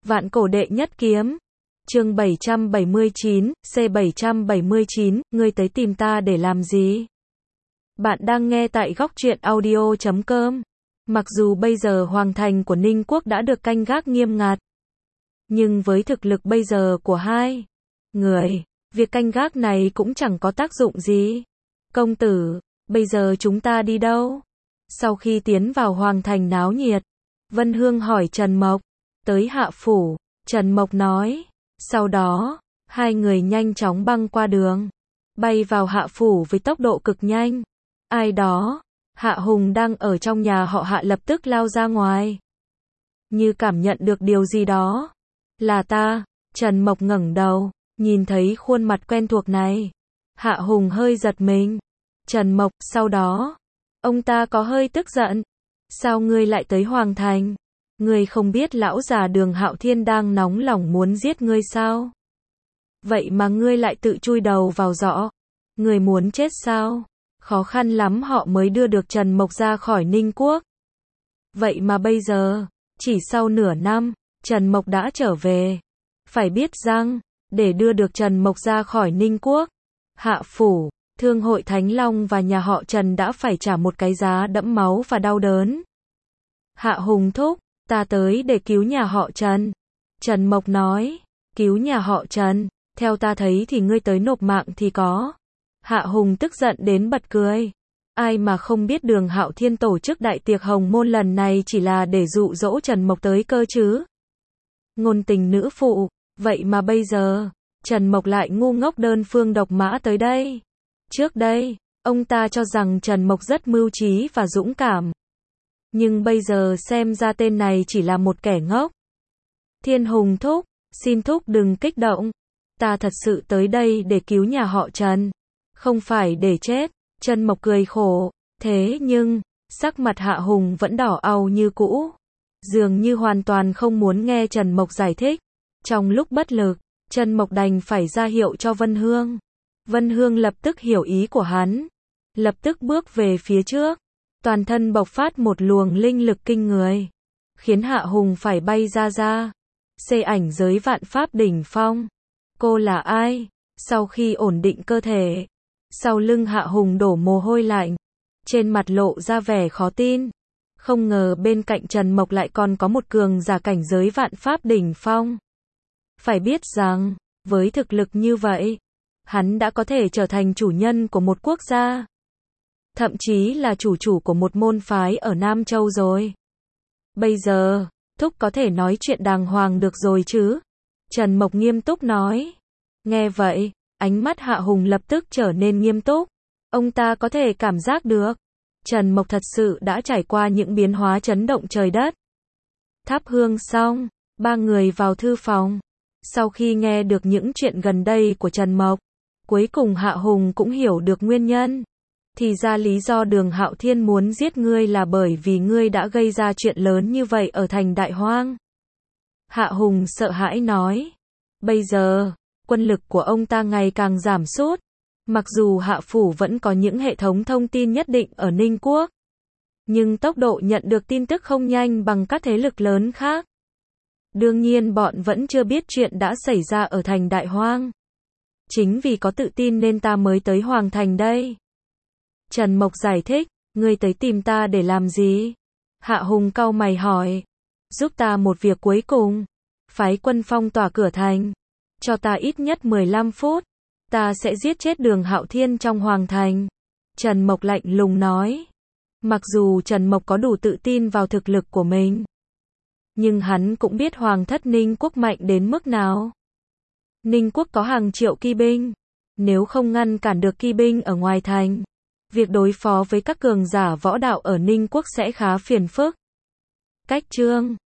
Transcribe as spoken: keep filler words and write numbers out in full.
Vạn cổ đệ nhất kiếm. Chương bảy trăm bảy mươi chín, C bảy trăm bảy mươi chín, ngươi tới tìm ta để làm gì? Bạn đang nghe tại góc truyện audio chấm com. Mặc dù bây giờ hoàng thành của Ninh Quốc đã được canh gác nghiêm ngặt, nhưng với thực lực bây giờ của hai người, việc canh gác này cũng chẳng có tác dụng gì. Công tử, bây giờ chúng ta đi đâu? Sau khi tiến vào hoàng thành náo nhiệt, Vân Hương hỏi Trần Mộc. Tới Hạ Phủ, Trần Mộc nói. Sau đó, hai người nhanh chóng băng qua đường, bay vào Hạ Phủ với tốc độ cực nhanh. Ai đó, Hạ Hùng đang ở trong nhà họ Hạ lập tức lao ra ngoài. Như cảm nhận được điều gì đó. Là ta, Trần Mộc ngẩng đầu, nhìn thấy khuôn mặt quen thuộc này. Hạ Hùng hơi giật mình. Trần Mộc, sau đó, ông ta có hơi tức giận. Sao ngươi lại tới Hoàng Thành? Ngươi không biết lão già Đường Hạo Thiên đang nóng lòng muốn giết ngươi sao? Vậy mà ngươi lại tự chui đầu vào giỏ. Ngươi muốn chết sao? Khó khăn lắm họ mới đưa được Trần Mộc ra khỏi Ninh Quốc. Vậy mà bây giờ, chỉ sau nửa năm, Trần Mộc đã trở về. Phải biết rằng, để đưa được Trần Mộc ra khỏi Ninh Quốc, Hạ Phủ, Thương hội Thánh Long và nhà họ Trần đã phải trả một cái giá đẫm máu và đau đớn. Hạ Hùng thúc, ta tới để cứu nhà họ Trần. Trần Mộc nói, cứu nhà họ Trần, theo ta thấy thì ngươi tới nộp mạng thì có. Hạ Hùng tức giận đến bật cười. Ai mà không biết Đường Hạo Thiên tổ chức đại tiệc hồng môn lần này chỉ là để dụ dỗ Trần Mộc tới cơ chứ. Ngôn tình nữ phụ, vậy mà bây giờ, Trần Mộc lại ngu ngốc đơn phương độc mã tới đây. Trước đây, ông ta cho rằng Trần Mộc rất mưu trí và dũng cảm. Nhưng bây giờ xem ra tên này chỉ là một kẻ ngốc. Thiên Hùng thúc, xin thúc đừng kích động. Ta thật sự tới đây để cứu nhà họ Trần, không phải để chết. Trần Mộc cười khổ. Thế nhưng, sắc mặt Hạ Hùng vẫn đỏ au như cũ. Dường như hoàn toàn không muốn nghe Trần Mộc giải thích. Trong lúc bất lực, Trần Mộc đành phải ra hiệu cho Vân Hương. Vân Hương lập tức hiểu ý của hắn. Lập tức bước về phía trước. Toàn thân bộc phát một luồng linh lực kinh người, khiến Hạ Hùng phải bay ra ra. Xê ảnh giới vạn pháp đỉnh phong. Cô là ai? Sau khi ổn định cơ thể, sau lưng Hạ Hùng đổ mồ hôi lạnh, trên mặt lộ ra vẻ khó tin. Không ngờ bên cạnh Trần Mộc lại còn có một cường giả cảnh giới vạn pháp đỉnh phong. Phải biết rằng, với thực lực như vậy, hắn đã có thể trở thành chủ nhân của một quốc gia. Thậm chí là chủ chủ của một môn phái ở Nam Châu rồi. Bây giờ, thúc có thể nói chuyện đàng hoàng được rồi chứ? Trần Mộc nghiêm túc nói. Nghe vậy, ánh mắt Hạ Hùng lập tức trở nên nghiêm túc. Ông ta có thể cảm giác được, Trần Mộc thật sự đã trải qua những biến hóa chấn động trời đất. Thắp hương xong, ba người vào thư phòng. Sau khi nghe được những chuyện gần đây của Trần Mộc, cuối cùng Hạ Hùng cũng hiểu được nguyên nhân. Thì ra lý do Đường Hạo Thiên muốn giết ngươi là bởi vì ngươi đã gây ra chuyện lớn như vậy ở thành Đại Hoang. Hạ Hùng sợ hãi nói. Bây giờ, quân lực của ông ta ngày càng giảm sút. Mặc dù Hạ Phủ vẫn có những hệ thống thông tin nhất định ở Ninh Quốc, nhưng tốc độ nhận được tin tức không nhanh bằng các thế lực lớn khác. Đương nhiên bọn vẫn chưa biết chuyện đã xảy ra ở thành Đại Hoang. Chính vì có tự tin nên ta mới tới Hoàng Thành đây. Trần Mộc giải thích, ngươi tới tìm ta để làm gì? Hạ Hùng cau mày hỏi. Giúp ta một việc cuối cùng. Phái quân phong tỏa cửa thành. Cho ta ít nhất mười lăm phút. Ta sẽ giết chết Đường Hạo Thiên trong Hoàng Thành. Trần Mộc lạnh lùng nói. Mặc dù Trần Mộc có đủ tự tin vào thực lực của mình, nhưng hắn cũng biết Hoàng thất Ninh Quốc mạnh đến mức nào. Ninh Quốc có hàng triệu kỵ binh. Nếu không ngăn cản được kỵ binh ở ngoài thành, việc đối phó với các cường giả võ đạo ở Ninh Quốc sẽ khá phiền phức. Cách chương